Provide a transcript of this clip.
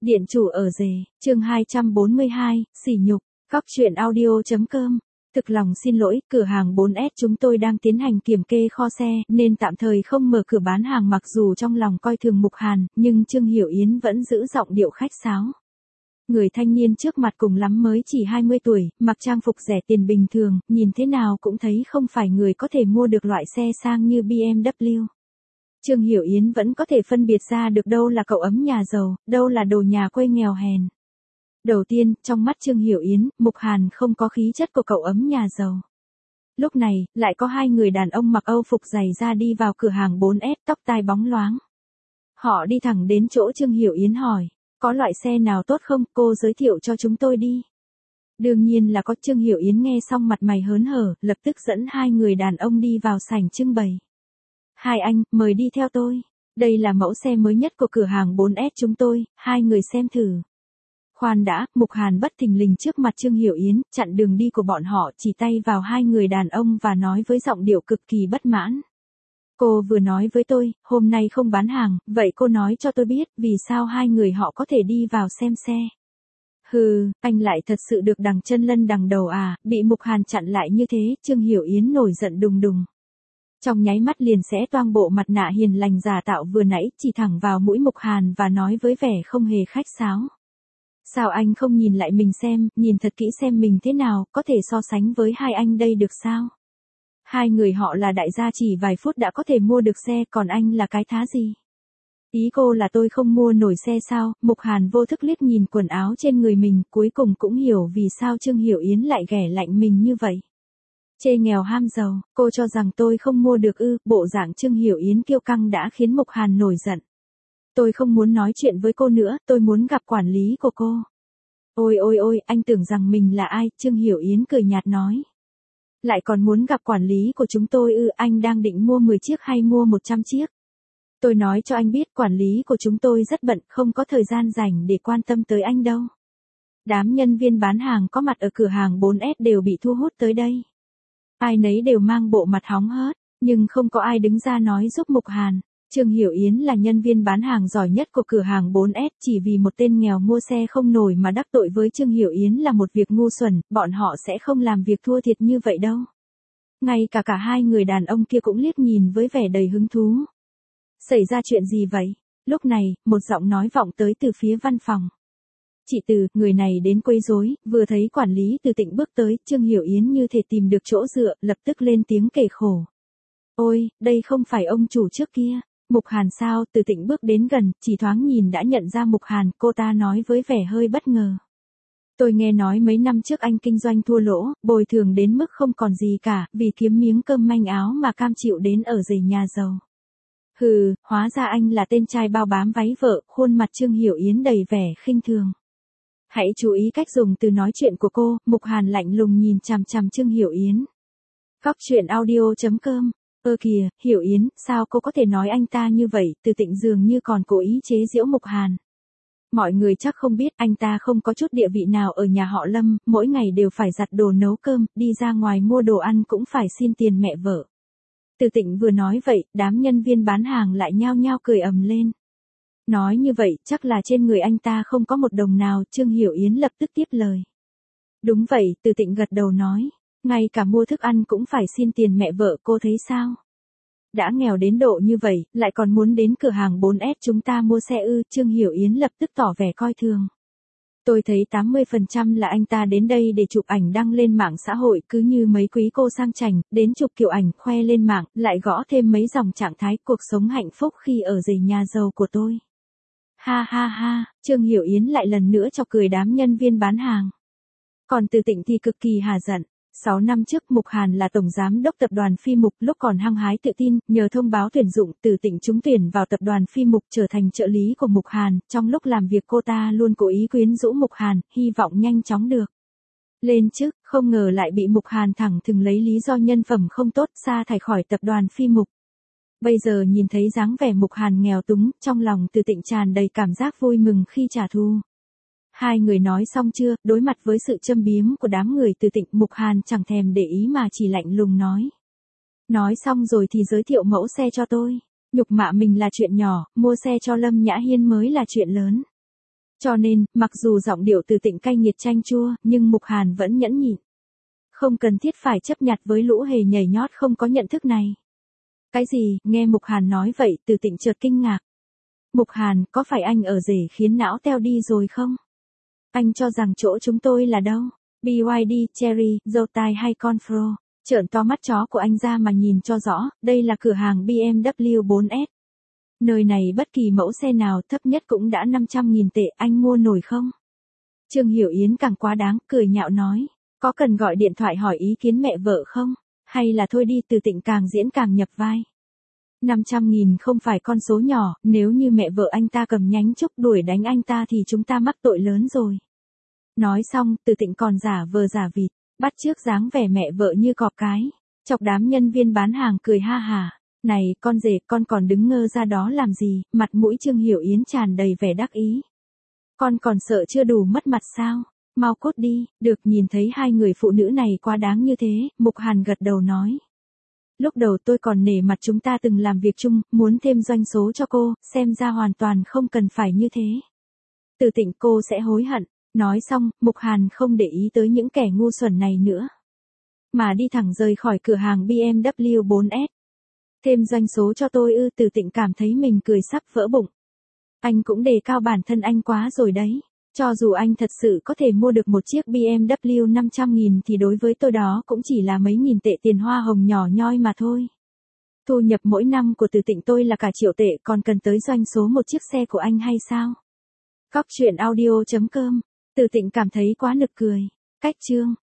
Điện chủ ở rể, chương 242, sỉ nhục, Cóc truyện audio.com. Thực lòng xin lỗi, cửa hàng 4S chúng tôi đang tiến hành kiểm kê kho xe, nên tạm thời không mở cửa bán hàng mặc dù trong lòng coi thường Mục Hàn, nhưng Trương Hiểu Yến vẫn giữ giọng điệu khách sáo. Người thanh niên trước mặt cùng lắm mới chỉ 20 tuổi, mặc trang phục rẻ tiền bình thường, nhìn thế nào cũng thấy không phải người có thể mua được loại xe sang như BMW. Trương Hiểu Yến vẫn có thể phân biệt ra được đâu là cậu ấm nhà giàu, đâu là đồ nhà quê nghèo hèn. Đầu tiên, trong mắt Trương Hiểu Yến, Mục Hàn không có khí chất của cậu ấm nhà giàu. Lúc này, lại có hai người đàn ông mặc Âu phục giày da đi vào cửa hàng 4S, tóc tai bóng loáng. Họ đi thẳng đến chỗ Trương Hiểu Yến hỏi, có loại xe nào tốt không, cô giới thiệu cho chúng tôi đi. Đương nhiên là có. Trương Hiểu Yến nghe xong mặt mày hớn hở, lập tức dẫn hai người đàn ông đi vào sảnh trưng bày. Hai anh, mời đi theo tôi. Đây là mẫu xe mới nhất của cửa hàng 4S chúng tôi, hai người xem thử. Khoan đã, Mục Hàn bất thình lình trước mặt Trương Hiểu Yến, chặn đường đi của bọn họ, chỉ tay vào hai người đàn ông và nói với giọng điệu cực kỳ bất mãn. Cô vừa nói với tôi, hôm nay không bán hàng, vậy cô nói cho tôi biết, vì sao hai người họ có thể đi vào xem xe. Hừ, anh lại thật sự được đằng chân lân đằng đầu à, bị Mục Hàn chặn lại như thế, Trương Hiểu Yến nổi giận đùng đùng. Trong nháy mắt liền xé toang bộ mặt nạ hiền lành giả tạo vừa nãy, chỉ thẳng vào mũi Mục Hàn và nói với vẻ không hề khách sáo. Sao anh không nhìn lại mình xem, nhìn thật kỹ xem mình thế nào, có thể so sánh với hai anh đây được sao? Hai người họ là đại gia chỉ vài phút đã có thể mua được xe, còn anh là cái thá gì? Ý cô là tôi không mua nổi xe sao? Mục Hàn vô thức liếc nhìn quần áo trên người mình, cuối cùng cũng hiểu vì sao Trương Hiểu Yến lại ghẻ lạnh mình như vậy. Chê nghèo ham giàu, cô cho rằng tôi không mua được ư? Bộ dạng Trương Hiểu Yến kiêu căng đã khiến Mục Hàn nổi giận. Tôi không muốn nói chuyện với cô nữa, tôi muốn gặp quản lý của cô. Ôi ôi ôi, anh tưởng rằng mình là ai? Trương Hiểu Yến cười nhạt nói. Lại còn muốn gặp quản lý của chúng tôi ư? Anh đang định mua 10 chiếc hay mua 100 chiếc? Tôi nói cho anh biết quản lý của chúng tôi rất bận, không có thời gian rảnh để quan tâm tới anh đâu. Đám nhân viên bán hàng có mặt ở cửa hàng 4S đều bị thu hút tới đây. Ai nấy đều mang bộ mặt hóng hớt, nhưng không có ai đứng ra nói giúp Mục Hàn. Trương Hiểu Yến là nhân viên bán hàng giỏi nhất của cửa hàng 4S, chỉ vì một tên nghèo mua xe không nổi mà đắc tội với Trương Hiểu Yến là một việc ngu xuẩn, bọn họ sẽ không làm việc thua thiệt như vậy đâu. Ngay cả hai người đàn ông kia cũng liếc nhìn với vẻ đầy hứng thú. Xảy ra chuyện gì vậy? Lúc này, một giọng nói vọng tới từ phía văn phòng. Chị Từ, người này đến quấy rối. Vừa thấy quản lý Từ Tịnh bước tới, Trương Hiểu Yến như thể tìm được chỗ dựa, lập tức lên tiếng kể khổ. Ôi, đây không phải ông chủ trước kia. Mục Hàn sao? Từ Tịnh bước đến gần, chỉ thoáng nhìn đã nhận ra Mục Hàn, cô ta nói với vẻ hơi bất ngờ. Tôi nghe nói mấy năm trước anh kinh doanh thua lỗ, bồi thường đến mức không còn gì cả, vì kiếm miếng cơm manh áo mà cam chịu đến ở rể nhà giàu. Hừ, hóa ra anh là tên trai bao bám váy vợ, khuôn mặt Trương Hiểu Yến đầy vẻ khinh thường. Hãy chú ý cách dùng từ nói chuyện của cô. Mục Hàn lạnh lùng nhìn chằm chằm Trương Hiểu Yến. Cóc truyện audio.com. Kìa, Hiểu Yến, sao cô có thể nói anh ta như vậy? Từ Tịnh dường như còn cố ý chế giễu Mục Hàn. Mọi người chắc không biết anh ta không có chút địa vị nào ở nhà họ Lâm, mỗi ngày đều phải giặt đồ nấu cơm, đi ra ngoài mua đồ ăn cũng phải xin tiền mẹ vợ. Từ Tịnh vừa nói vậy, đám nhân viên bán hàng lại nhao nhao cười ầm lên. Nói như vậy, chắc là trên người anh ta không có một đồng nào. Trương Hiểu Yến lập tức tiếp lời. Đúng vậy, Từ Tịnh gật đầu nói. Ngay cả mua thức ăn cũng phải xin tiền mẹ vợ, cô thấy sao? Đã nghèo đến độ như vậy, lại còn muốn đến cửa hàng 4S chúng ta mua xe ư? Trương Hiểu Yến lập tức tỏ vẻ coi thường. Tôi thấy 80% là anh ta đến đây để chụp ảnh đăng lên mạng xã hội, cứ như mấy quý cô sang chảnh, đến chụp kiểu ảnh khoe lên mạng, lại gõ thêm mấy dòng trạng thái cuộc sống hạnh phúc khi ở rể nhà giàu của tôi. Ha ha ha, Trương Hiểu Yến lại lần nữa chọc cười đám nhân viên bán hàng. Còn Từ Tịnh thì cực kỳ hà giận. 6 năm trước Mục Hàn là tổng giám đốc tập đoàn Phi Mục, lúc còn hăng hái tự tin, nhờ thông báo tuyển dụng, Từ Tịnh trúng tuyển vào tập đoàn Phi Mục trở thành trợ lý của Mục Hàn, trong lúc làm việc cô ta luôn cố ý quyến rũ Mục Hàn, hy vọng nhanh chóng được lên chức, không ngờ lại bị Mục Hàn thẳng thừng lấy lý do nhân phẩm không tốt sa thải khỏi tập đoàn Phi Mục. Bây giờ nhìn thấy dáng vẻ Mục Hàn nghèo túng, trong lòng Từ Tịnh tràn đầy cảm giác vui mừng khi trả thù. Hai người nói xong chưa? Đối mặt với sự châm biếm của đám người Từ Tịnh, Mục Hàn chẳng thèm để ý mà chỉ lạnh lùng nói. Nói xong rồi thì giới thiệu mẫu xe cho tôi. Nhục mạ mình là chuyện nhỏ, mua xe cho Lâm Nhã Hiên mới là chuyện lớn. Cho nên, mặc dù giọng điệu Từ Tịnh cay nghiệt chanh chua, nhưng Mục Hàn vẫn nhẫn nhịn. Không cần thiết phải chấp nhặt với lũ hề nhảy nhót không có nhận thức này. Cái gì, nghe Mục Hàn nói vậy, Từ Tịnh chợt kinh ngạc. Mục Hàn, có phải anh ở rể khiến não teo đi rồi không? Anh cho rằng chỗ chúng tôi là đâu? BYD, Cherry, dâu tai hay Confro? Trợn to mắt chó của anh ra mà nhìn cho rõ, đây là cửa hàng BMW 4S. Nơi này bất kỳ mẫu xe nào thấp nhất cũng đã 500.000 tệ, anh mua nổi không? Trương Hiểu Yến càng quá đáng, cười nhạo nói. Có cần gọi điện thoại hỏi ý kiến mẹ vợ không? Hay là thôi đi, Từ Tịnh càng diễn càng nhập vai. 500.000 không phải con số nhỏ, nếu như mẹ vợ anh ta cầm nhánh trúc đuổi đánh anh ta thì chúng ta mắc tội lớn rồi. Nói xong, Từ Tịnh còn giả vờ giả vịt, bắt chước dáng vẻ mẹ vợ như cọp cái. Chọc đám nhân viên bán hàng cười ha hả. Này, con rể, con còn đứng ngơ ra đó làm gì? Mặt mũi Trương Hiểu Yến tràn đầy vẻ đắc ý. Con còn sợ chưa đủ mất mặt sao? Mau cút đi, được nhìn thấy hai người phụ nữ này quá đáng như thế, Mục Hàn gật đầu nói. Lúc đầu tôi còn nể mặt chúng ta từng làm việc chung, muốn thêm doanh số cho cô, xem ra hoàn toàn không cần phải như thế. Từ Tịnh, cô sẽ hối hận. Nói xong, Mục Hàn không để ý tới những kẻ ngu xuẩn này nữa. Mà đi thẳng rời khỏi cửa hàng BMW 4S. Thêm doanh số cho tôi ư? Từ Tịnh cảm thấy mình cười sắp vỡ bụng. Anh cũng đề cao bản thân anh quá rồi đấy. Cho dù anh thật sự có thể mua được một chiếc BMW 500.000 thì đối với tôi đó cũng chỉ là mấy nghìn tệ tiền hoa hồng nhỏ nhoi mà thôi. Thu nhập mỗi năm của Từ Tịnh tôi là cả triệu tệ, còn cần tới doanh số một chiếc xe của anh hay sao? Cóc truyện audio.com. Từ Tịnh cảm thấy quá nực cười. Cách chương